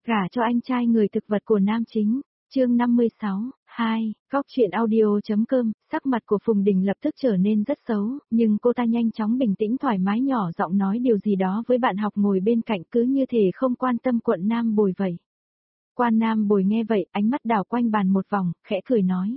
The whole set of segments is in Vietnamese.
Gả cho anh trai người thực vật của nam chính, chương 56, 2, góc chuyện audio.com, sắc mặt của Phùng Đình lập tức trở nên rất xấu, nhưng cô ta nhanh chóng bình tĩnh thoải mái nhỏ giọng nói điều gì đó với bạn học ngồi bên cạnh cứ như thể không quan tâm Quận Nam Bồi vậy. Quan Nam Bồi nghe vậy, ánh mắt đảo quanh bàn một vòng, khẽ cười nói.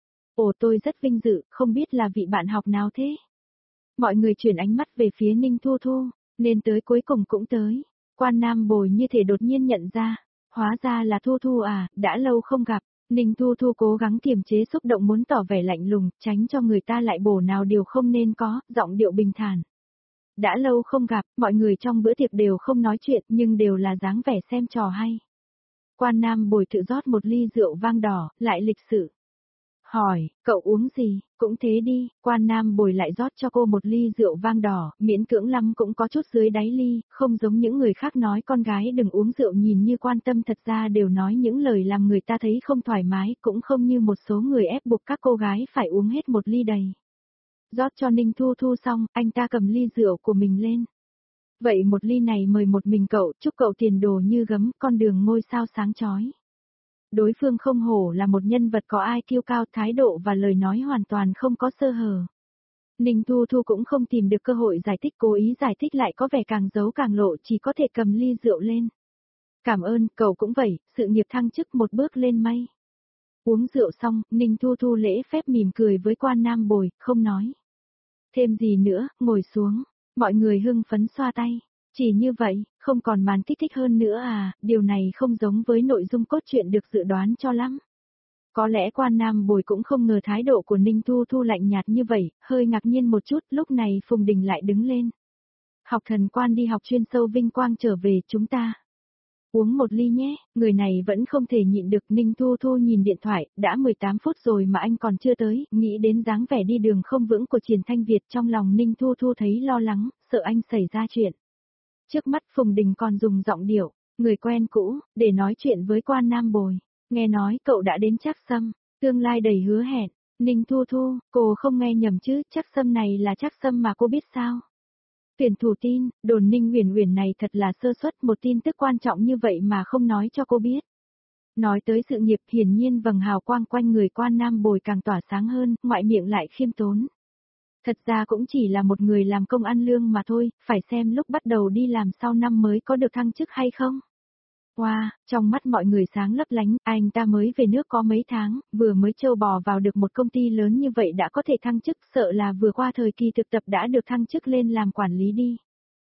Ồ, tôi rất vinh dự, không biết là vị bạn học nào thế? Mọi người chuyển ánh mắt về phía Ninh Thu Thu, nên tới cuối cùng cũng tới. Quan Nam Bồi như thể đột nhiên nhận ra, hóa ra là Thu Thu à, đã lâu không gặp. Ninh Thu Thu cố gắng kiềm chế xúc động muốn tỏ vẻ lạnh lùng, tránh cho người ta lại bổ nào điều không nên có, giọng điệu bình thản. Đã lâu không gặp, mọi người trong bữa tiệc đều không nói chuyện nhưng đều là dáng vẻ xem trò hay. Quan Nam Bồi tự rót một ly rượu vang đỏ, lại lịch sự. Hỏi, cậu uống gì, cũng thế đi, Quan Nam Bồi lại rót cho cô một ly rượu vang đỏ, miễn cưỡng lắm cũng có chút dưới đáy ly, không giống những người khác nói con gái đừng uống rượu nhìn như quan tâm thật ra đều nói những lời làm người ta thấy không thoải mái, cũng không như một số người ép buộc các cô gái phải uống hết một ly đầy. Rót cho Ninh Thu Thu xong, anh ta cầm ly rượu của mình lên. Vậy một ly này mời một mình cậu, chúc cậu tiền đồ như gấm, con đường ngôi sao sáng chói. Đối phương không hổ là một nhân vật có IQ cao, thái độ và lời nói hoàn toàn không có sơ hở. Ninh Thu Thu cũng không tìm được cơ hội giải thích, cố ý giải thích lại có vẻ càng giấu càng lộ, chỉ có thể cầm ly rượu lên. Cảm ơn, cậu cũng vậy, sự nghiệp thăng chức một bước lên mây. Uống rượu xong, Ninh Thu Thu lễ phép mỉm cười với Quan Nam Bồi, không nói thêm gì nữa, ngồi xuống, mọi người hưng phấn xoa tay. Chỉ như vậy, không còn màn kích thích hơn nữa à, điều này không giống với nội dung cốt truyện được dự đoán cho lắm. Có lẽ Quan Nam Bồi cũng không ngờ thái độ của Ninh Thu Thu lạnh nhạt như vậy, hơi ngạc nhiên một chút, lúc này Phùng Đình lại đứng lên. Học thần Quan đi học chuyên sâu vinh quang trở về, chúng ta uống một ly nhé, người này vẫn không thể nhịn được. Ninh Thu Thu nhìn điện thoại, đã 18 phút rồi mà anh còn chưa tới, nghĩ đến dáng vẻ đi đường không vững của Triển Thanh Việt trong lòng Ninh Thu Thu thấy lo lắng, sợ anh xảy ra chuyện. Trước mắt Phùng Đình còn dùng giọng điệu, người quen cũ, để nói chuyện với Quan Nam Bồi. Nghe nói cậu đã đến Trác Sâm, tương lai đầy hứa hẹn. Ninh Thu Thu, cô không nghe nhầm chứ, Trác Sâm này là Trác Sâm mà cô biết sao? Tuyển thủ tin, đồn Ninh Uyển Uyển này thật là sơ suất, một tin tức quan trọng như vậy mà không nói cho cô biết. Nói tới sự nghiệp, hiển nhiên vầng hào quang quanh người Quan Nam Bồi càng tỏa sáng hơn, ngoại miệng lại khiêm tốn. Thật ra cũng chỉ là một người làm công ăn lương mà thôi, phải xem lúc bắt đầu đi làm sau năm mới có được thăng chức hay không. Wow, trong mắt mọi người sáng lấp lánh, anh ta mới về nước có mấy tháng, vừa mới trâu bò vào được một công ty lớn như vậy đã có thể thăng chức, sợ là vừa qua thời kỳ thực tập đã được thăng chức lên làm quản lý đi.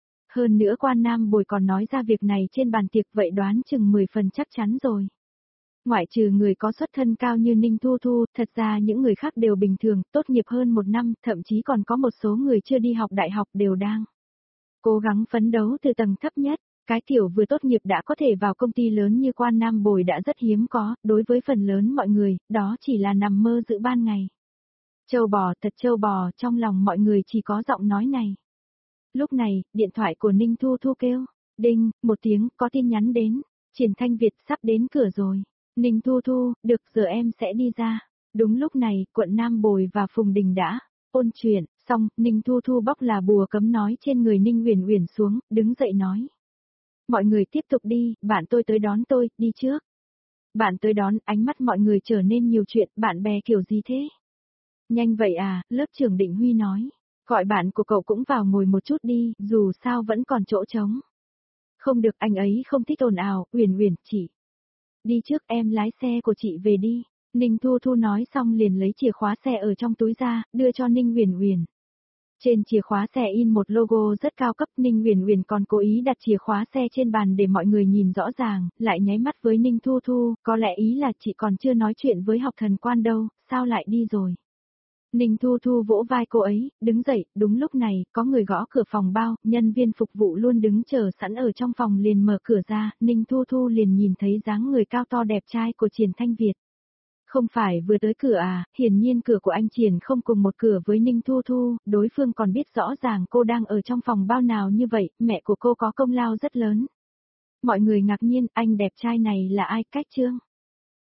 Hơn nữa Quan Nam Bồi còn nói ra việc này trên bàn tiệc, vậy đoán chừng 10 phần chắc chắn rồi. Ngoại trừ người có xuất thân cao như Ninh Thu Thu, thật ra những người khác đều bình thường, tốt nghiệp hơn một năm, thậm chí còn có một số người chưa đi học đại học đều đang cố gắng phấn đấu từ tầng thấp nhất. Cái kiểu vừa tốt nghiệp đã có thể vào công ty lớn như Quan Nam Bồi đã rất hiếm có, đối với phần lớn mọi người, đó chỉ là nằm mơ giữa ban ngày. Châu bò, thật châu bò, trong lòng mọi người chỉ có giọng nói này. Lúc này, điện thoại của Ninh Thu Thu kêu, đinh, một tiếng, có tin nhắn đến, Triển Thanh Việt sắp đến cửa rồi. Ninh Thu Thu, được, giờ em sẽ đi ra. Đúng lúc này, Quận Nam Bồi và Phùng Đình đã ôn chuyện, xong, Ninh Thu Thu bóc là bùa cấm nói trên người Ninh Uyển Uyển xuống, đứng dậy nói. Mọi người tiếp tục đi, bạn tôi tới đón tôi, đi trước. Bạn tới đón, ánh mắt mọi người trở nên nhiều chuyện, bạn bè kiểu gì thế? Nhanh vậy à, lớp trưởng Định Huy nói. Gọi bạn của cậu cũng vào ngồi một chút đi, dù sao vẫn còn chỗ trống. Không được, anh ấy không thích ồn ào, Uyển Uyển, chị. Đi trước, em lái xe của chị về đi. Ninh Thu Thu nói xong liền lấy chìa khóa xe ở trong túi ra, đưa cho Ninh Uyển Uyển. Trên chìa khóa xe in một logo rất cao cấp, Ninh Uyển Uyển còn cố ý đặt chìa khóa xe trên bàn để mọi người nhìn rõ ràng, lại nháy mắt với Ninh Thu Thu, có lẽ ý là chị còn chưa nói chuyện với học thần Quan đâu, sao lại đi rồi. Ninh Thu Thu vỗ vai cô ấy, đứng dậy, đúng lúc này, có người gõ cửa phòng bao, nhân viên phục vụ luôn đứng chờ sẵn ở trong phòng liền mở cửa ra, Ninh Thu Thu liền nhìn thấy dáng người cao to đẹp trai của Triển Thanh Việt. Không phải vừa tới cửa à, hiển nhiên cửa của anh Triển không cùng một cửa với Ninh Thu Thu, đối phương còn biết rõ ràng cô đang ở trong phòng bao nào như vậy, mẹ của cô có công lao rất lớn. Mọi người ngạc nhiên, anh đẹp trai này là ai, Cách Trương?